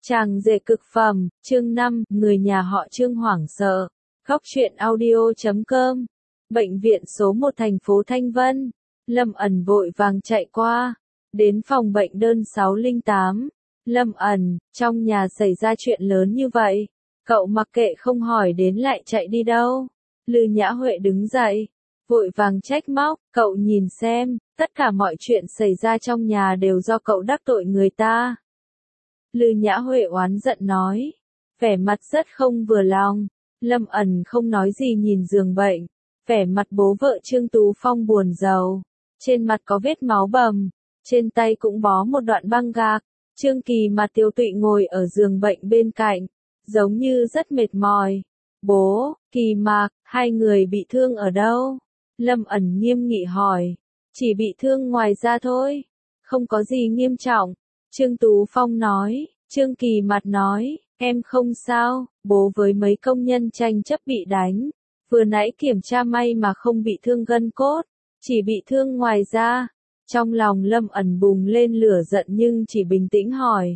Chàng rể cực phẩm, chương 5, người nhà họ Trương hoảng sợ. Góc truyện audio.com. Bệnh viện số 1 thành phố Thanh Vân. Lâm ẩn vội vàng chạy qua. Đến phòng bệnh đơn 608. Lâm ẩn, trong nhà xảy ra chuyện lớn như vậy. Cậu mặc kệ không hỏi đến lại chạy đi đâu. Lư Nhã Huệ đứng dậy. Vội vàng trách móc, cậu nhìn xem, tất cả mọi chuyện xảy ra trong nhà đều do cậu đắc tội người ta. Lư Nhã Huệ oán giận nói, vẻ mặt rất không vừa lòng. Lâm ẩn không nói gì nhìn giường bệnh, vẻ mặt bố vợ Trương Tú Phong buồn rầu, trên mặt có vết máu bầm, trên tay cũng bó một đoạn băng gạc. Trương Kỳ mặt tiêu tụy ngồi ở giường bệnh bên cạnh, giống như rất mệt mỏi. Bố, Kỳ Mạc, hai người bị thương ở đâu? Lâm ẩn nghiêm nghị hỏi, chỉ bị thương ngoài da thôi, không có gì nghiêm trọng. Trương Tú Phong nói, Trương Kỳ mặt nói, em không sao, bố với mấy công nhân tranh chấp bị đánh. Vừa nãy kiểm tra may mà không bị thương gân cốt, chỉ bị thương ngoài da. Trong lòng Lâm ẩn bùng lên lửa giận nhưng chỉ bình tĩnh hỏi.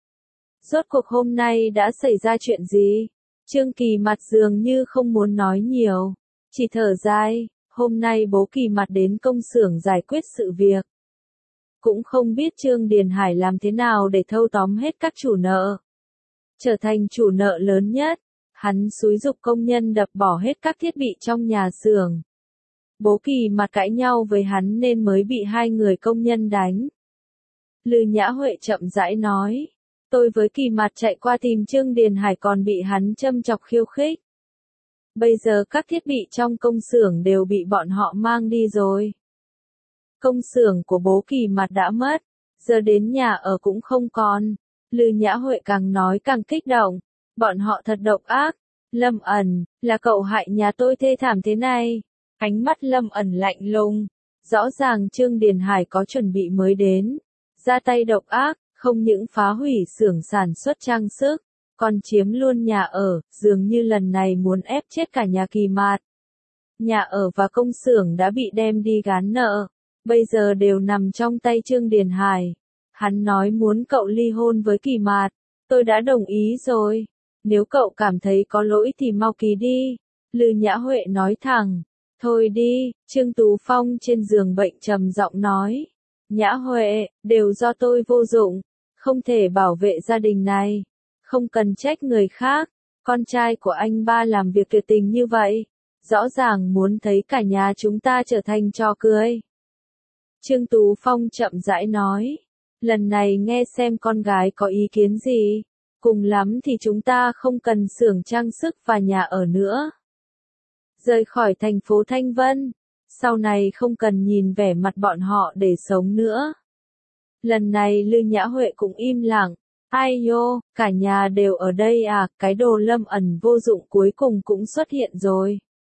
Rốt cuộc hôm nay đã xảy ra chuyện gì? Trương Kỳ mặt dường như không muốn nói nhiều, chỉ thở dài, hôm nay bố Kỳ mặt đến công xưởng giải quyết sự việc. Cũng không biết Trương Điền Hải làm thế nào để thâu tóm hết các chủ nợ. Trở thành chủ nợ lớn nhất, hắn xúi giục công nhân đập bỏ hết các thiết bị trong nhà xưởng. Bố Kỳ mặt cãi nhau với hắn nên mới bị hai người công nhân đánh. Lư Nhã Huệ chậm rãi nói, tôi với Kỳ mặt chạy qua tìm Trương Điền Hải còn bị hắn châm chọc khiêu khích. Bây giờ các thiết bị trong công xưởng đều bị bọn họ mang đi rồi. Công xưởng của bố Kỳ mặt đã mất, giờ đến nhà ở cũng không còn. Lư Nhã Huệ càng nói càng kích động, bọn họ thật độc ác. Lâm ẩn, là cậu hại nhà tôi thê thảm thế này. Ánh mắt Lâm ẩn lạnh lùng, rõ ràng Trương Điền Hải có chuẩn bị mới đến, ra tay độc ác, không những phá hủy xưởng sản xuất trang sức, còn chiếm luôn nhà ở, dường như lần này muốn ép chết cả nhà Kỳ Mạt. Nhà ở và công xưởng đã bị đem đi gán nợ, bây giờ đều nằm trong tay Trương Điền Hải. Hắn nói muốn cậu ly hôn với Kỳ Mạt, tôi đã đồng ý rồi. Nếu cậu cảm thấy có lỗi thì mau ký đi. Lư Nhã Huệ nói thẳng. Thôi đi, Trương Tú Phong trên giường bệnh trầm giọng nói. Nhã Huệ, đều do tôi vô dụng, không thể bảo vệ gia đình này. Không cần trách người khác, con trai của anh ba làm việc tuyệt tình như vậy, rõ ràng muốn thấy cả nhà chúng ta trở thành trò cười. Trương Tú Phong chậm rãi nói, lần này nghe xem con gái có ý kiến gì, cùng lắm thì chúng ta không cần xưởng trang sức và nhà ở nữa. Rời khỏi thành phố Thanh Vân, sau này không cần nhìn vẻ mặt bọn họ để sống nữa. Lần này Lư Nhã Huệ cũng im lặng, ai nhô, cả nhà đều ở đây à, cái đồ Lâm ẩn vô dụng cuối cùng cũng xuất hiện rồi.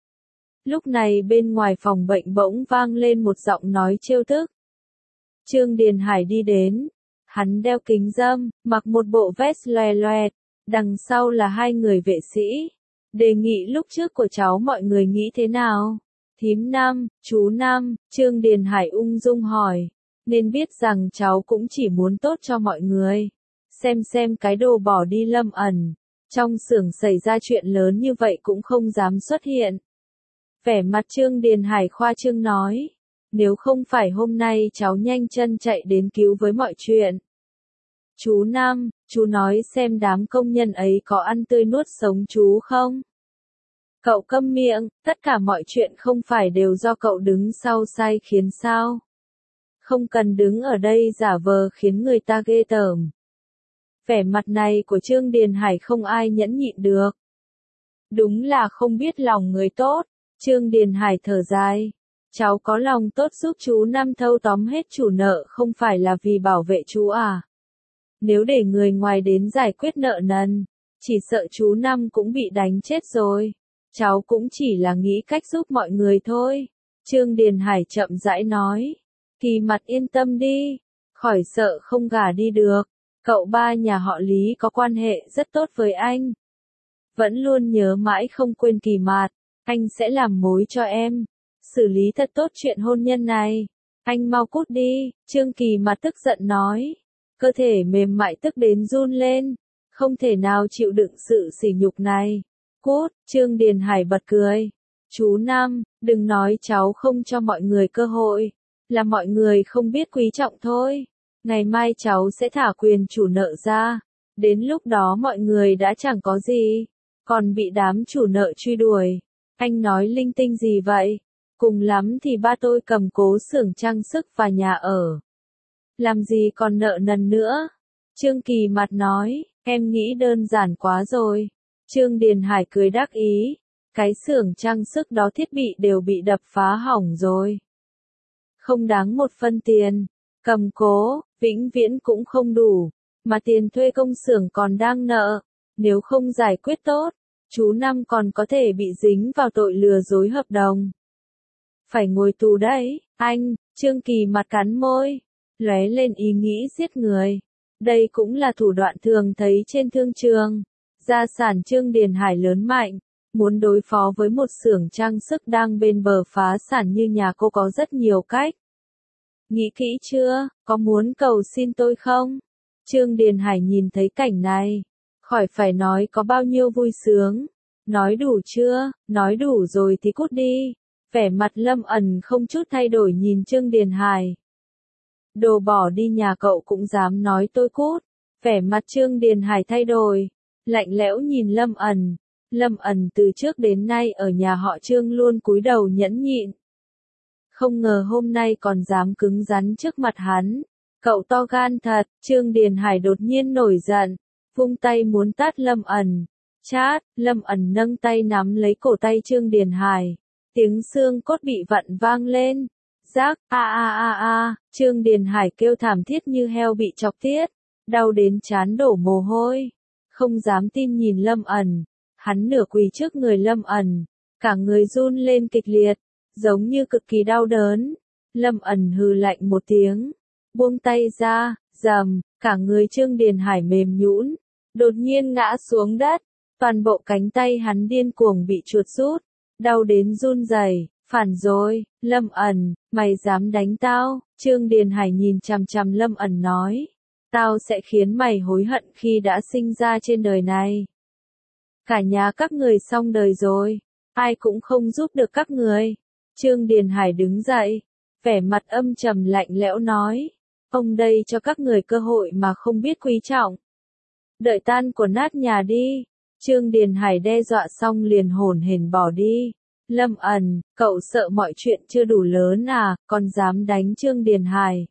Lúc này bên ngoài phòng bệnh bỗng vang lên một giọng nói trêu tức. Trương Điền Hải đi đến, hắn đeo kính râm, mặc một bộ vest loè loẹt, đằng sau là hai người vệ sĩ. Đề nghị lúc trước của cháu mọi người nghĩ thế nào? Thím Năm, chú Năm, Trương Điền Hải ung dung hỏi, nên biết rằng cháu cũng chỉ muốn tốt cho mọi người. Xem cái đồ bỏ đi Lâm ẩn, trong xưởng xảy ra chuyện lớn như vậy cũng không dám xuất hiện. Vẻ mặt Trương Điền Hải khoa trương nói, nếu không phải hôm nay cháu nhanh chân chạy đến cứu với mọi chuyện. Chú Năm, chú nói xem đám công nhân ấy có ăn tươi nuốt sống chú không? Cậu câm miệng, tất cả mọi chuyện không phải đều do cậu đứng sau sai khiến sao? Không cần đứng ở đây giả vờ khiến người ta ghê tởm. Vẻ mặt này của Trương Điền Hải không ai nhẫn nhịn được. Đúng là không biết lòng người tốt. Trương Điền Hải thở dài. Cháu có lòng tốt giúp chú Năm thâu tóm hết chủ nợ không phải là vì bảo vệ chú à? Nếu để người ngoài đến giải quyết nợ nần, chỉ sợ chú Năm cũng bị đánh chết rồi. Cháu cũng chỉ là nghĩ cách giúp mọi người thôi. Trương Điền Hải chậm rãi nói. Kỳ mặt yên tâm đi, khỏi sợ không gả đi được. Cậu ba nhà họ Lý có quan hệ rất tốt với anh. Vẫn luôn nhớ mãi không quên Kỳ Mạt, anh sẽ làm mối cho em. Xử lý thật tốt chuyện hôn nhân này. Anh mau cút đi, Trương Kỳ Mạt tức giận nói. Cơ thể mềm mại tức đến run lên. Không thể nào chịu đựng sự sỉ nhục này. Cút, Trương Điền Hải bật cười. Chú Năm, đừng nói cháu không cho mọi người cơ hội. Là mọi người không biết quý trọng thôi. Ngày mai cháu sẽ thả quyền chủ nợ ra. Đến lúc đó mọi người đã chẳng có gì. Còn bị đám chủ nợ truy đuổi. Anh nói linh tinh gì vậy? Cùng lắm thì ba tôi cầm cố xưởng trang sức và nhà ở. Làm gì còn nợ nần nữa? Trương Kỳ Mặt nói, em nghĩ đơn giản quá rồi. Trương Điền Hải cười đắc ý. Cái xưởng trang sức đó thiết bị đều bị đập phá hỏng rồi. Không đáng một phân tiền. Cầm cố, vĩnh viễn cũng không đủ. Mà tiền thuê công xưởng còn đang nợ. Nếu không giải quyết tốt, chú Năm còn có thể bị dính vào tội lừa dối hợp đồng. Phải ngồi tù đấy, anh. Trương Kỳ Mặt cắn môi, lóe lên ý nghĩ giết người. Đây cũng là thủ đoạn thường thấy trên thương trường. Gia sản Trương Điền Hải lớn mạnh, muốn đối phó với một xưởng trang sức đang bên bờ phá sản như nhà cô có rất nhiều cách. Nghĩ kỹ chưa, có muốn cầu xin tôi không? Trương Điền Hải nhìn thấy cảnh này, khỏi phải nói có bao nhiêu vui sướng. Nói đủ chưa, nói đủ rồi thì cút đi. Vẻ mặt Lâm Ẩn không chút thay đổi nhìn Trương Điền Hải. Đồ bỏ đi nhà cậu cũng dám nói tôi cút. Vẻ mặt Trương Điền Hải thay đổi, lạnh lẽo nhìn Lâm Ẩn. Lâm Ẩn từ trước đến nay ở nhà họ Trương luôn cúi đầu nhẫn nhịn. Không ngờ hôm nay còn dám cứng rắn trước mặt hắn. Cậu to gan thật. Trương Điền Hải đột nhiên nổi giận, vung tay muốn tát Lâm Ẩn. Chát, Lâm Ẩn nâng tay nắm lấy cổ tay Trương Điền Hải. Tiếng xương cốt bị vặn vang lên. Rác, Trương Điền Hải kêu thảm thiết như heo bị chọc tiết. Đau đến trán đổ mồ hôi. Không dám tin nhìn Lâm Ẩn. Hắn nửa quỳ trước người Lâm Ẩn. Cả người run lên kịch liệt, giống như cực kỳ đau đớn. Lâm Ẩn hừ lạnh một tiếng, buông tay ra, rầm, cả người Trương Điền Hải mềm nhũn, đột nhiên ngã xuống đất. Toàn bộ cánh tay hắn điên cuồng bị chuột rút, đau đến run rẩy. Phản rồi, Lâm Ẩn, mày dám đánh tao? Trương Điền Hải nhìn chằm chằm Lâm Ẩn nói, tao sẽ khiến mày hối hận khi đã sinh ra trên đời này. Cả nhà các người xong đời rồi, ai cũng không giúp được các người. Trương Điền Hải đứng dậy, vẻ mặt âm trầm lạnh lẽo nói, ông đây cho các người cơ hội mà không biết quý trọng. Đợi tan của nát nhà đi. Trương Điền Hải đe dọa xong liền hổn hển bỏ đi. Lâm Ẩn, cậu sợ mọi chuyện chưa đủ lớn à, còn dám đánh Trương Điền Hải.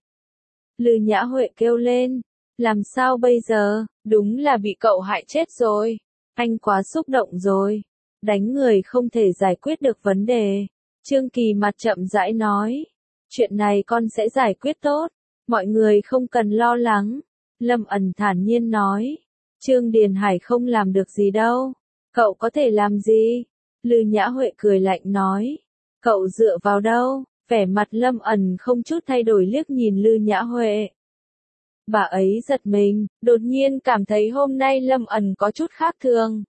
Lư Nhã Huệ kêu lên, làm sao bây giờ, đúng là bị cậu hại chết rồi. Anh quá xúc động rồi. Đánh người không thể giải quyết được vấn đề. Trương Kỳ Mặt chậm rãi nói, chuyện này con sẽ giải quyết tốt, mọi người không cần lo lắng. Lâm Ẩn thản nhiên nói, Trương Điền Hải không làm được gì đâu, cậu có thể làm gì? Lư Nhã Huệ cười lạnh nói, cậu dựa vào đâu? Vẻ mặt Lâm Ẩn không chút thay đổi liếc nhìn Lư Nhã Huệ. Bà ấy giật mình, đột nhiên cảm thấy hôm nay Lâm Ẩn có chút khác thường.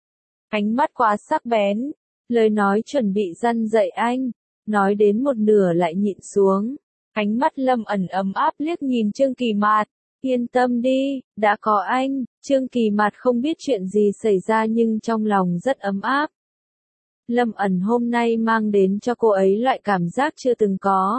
Ánh mắt quá sắc bén, lời nói chuẩn bị răn dạy anh, nói đến một nửa lại nhịn xuống. Ánh mắt Lâm Ẩn ấm áp liếc nhìn Trương Kỳ Mạt, yên tâm đi, đã có anh. Trương Kỳ Mạt không biết chuyện gì xảy ra nhưng trong lòng rất ấm áp. Lâm Ẩn hôm nay mang đến cho cô ấy loại cảm giác chưa từng có.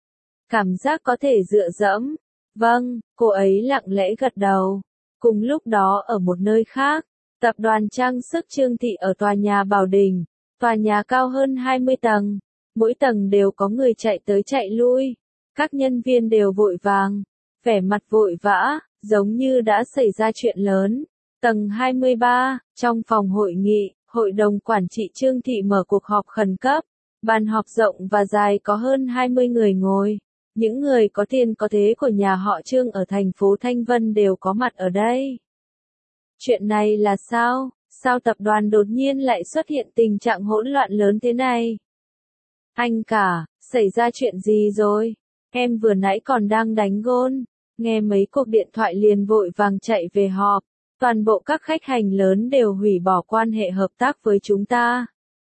Cảm giác có thể dựa dẫm. Vâng, cô ấy lặng lẽ gật đầu. Cùng lúc đó ở một nơi khác, tập đoàn trang sức Trương Thị ở tòa nhà Bảo Đình, tòa nhà cao hơn 20 tầng, mỗi tầng đều có người chạy tới chạy lui, các nhân viên đều vội vàng, vẻ mặt vội vã, giống như đã xảy ra chuyện lớn. Tầng 23, trong phòng hội nghị, hội đồng quản trị Trương Thị mở cuộc họp khẩn cấp, bàn họp rộng và dài có hơn 20 người ngồi. Những người có tiền có thế của nhà họ Trương ở thành phố Thanh Vân đều có mặt ở đây. Chuyện này là sao? Sao tập đoàn đột nhiên lại xuất hiện tình trạng hỗn loạn lớn thế này? Anh cả, xảy ra chuyện gì rồi? Em vừa nãy còn đang đánh gôn, nghe mấy cuộc điện thoại liền vội vàng chạy về họp. Toàn bộ các khách hàng lớn đều hủy bỏ quan hệ hợp tác với chúng ta.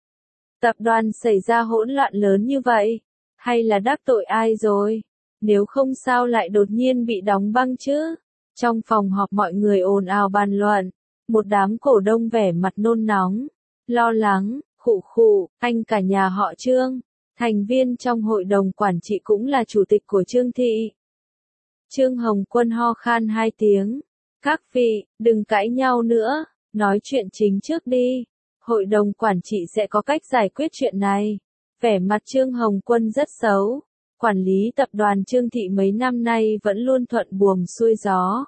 Tập đoàn xảy ra hỗn loạn lớn như vậy, hay là đắc tội ai rồi? Nếu không sao lại đột nhiên bị đóng băng chứ? Trong phòng họp mọi người ồn ào bàn luận, một đám cổ đông vẻ mặt nôn nóng, lo lắng, khụ khụ, anh cả nhà họ Trương, thành viên trong hội đồng quản trị cũng là chủ tịch của Trương Thị. Trương Hồng Quân ho khan 2 tiếng, các vị, đừng cãi nhau nữa, nói chuyện chính trước đi, hội đồng quản trị sẽ có cách giải quyết chuyện này. Vẻ mặt Trương Hồng Quân rất xấu, quản lý tập đoàn Trương Thị mấy năm nay vẫn luôn thuận buồm xuôi gió.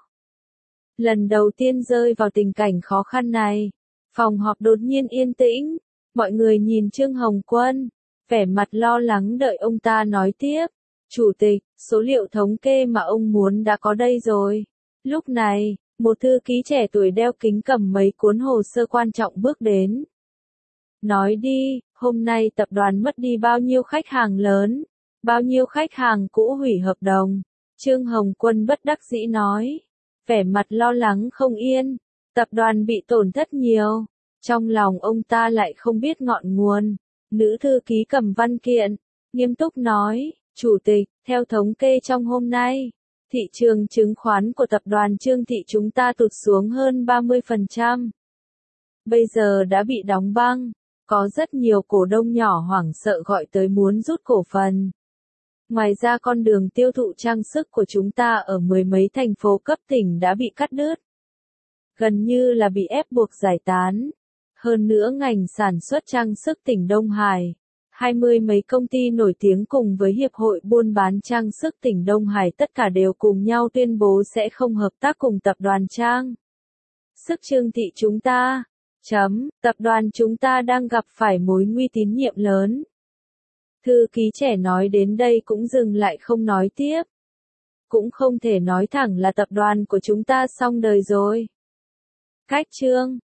Lần đầu tiên rơi vào tình cảnh khó khăn này, phòng họp đột nhiên yên tĩnh, mọi người nhìn Trương Hồng Quân, vẻ mặt lo lắng đợi ông ta nói tiếp. Chủ tịch, số liệu thống kê mà ông muốn đã có đây rồi. Lúc này, một thư ký trẻ tuổi đeo kính cầm mấy cuốn hồ sơ quan trọng bước đến. Nói đi, hôm nay tập đoàn mất đi bao nhiêu khách hàng lớn, bao nhiêu khách hàng cũ hủy hợp đồng. Trương Hồng Quân bất đắc dĩ nói, vẻ mặt lo lắng không yên, tập đoàn bị tổn thất nhiều. Trong lòng ông ta lại không biết ngọn nguồn. Nữ thư ký cầm văn kiện, nghiêm túc nói, Chủ tịch, theo thống kê trong hôm nay, thị trường chứng khoán của tập đoàn Trương Thị chúng ta tụt xuống hơn 30%. Bây giờ đã bị đóng băng, có rất nhiều cổ đông nhỏ hoảng sợ gọi tới muốn rút cổ phần. Ngoài ra con đường tiêu thụ trang sức của chúng ta ở mười mấy thành phố cấp tỉnh đã bị cắt đứt. Gần như là bị ép buộc giải tán. Hơn nữa ngành sản xuất trang sức tỉnh Đông Hải, 20 mấy công ty nổi tiếng cùng với Hiệp hội buôn bán trang sức tỉnh Đông Hải tất cả đều cùng nhau tuyên bố sẽ không hợp tác cùng tập đoàn Trang Sức Trương Thị chúng ta. Tập đoàn chúng ta đang gặp phải mối nguy tín nhiệm lớn. Thư ký trẻ nói đến đây cũng dừng lại không nói tiếp. Cũng không thể nói thẳng là tập đoàn của chúng ta xong đời rồi. Cách Trương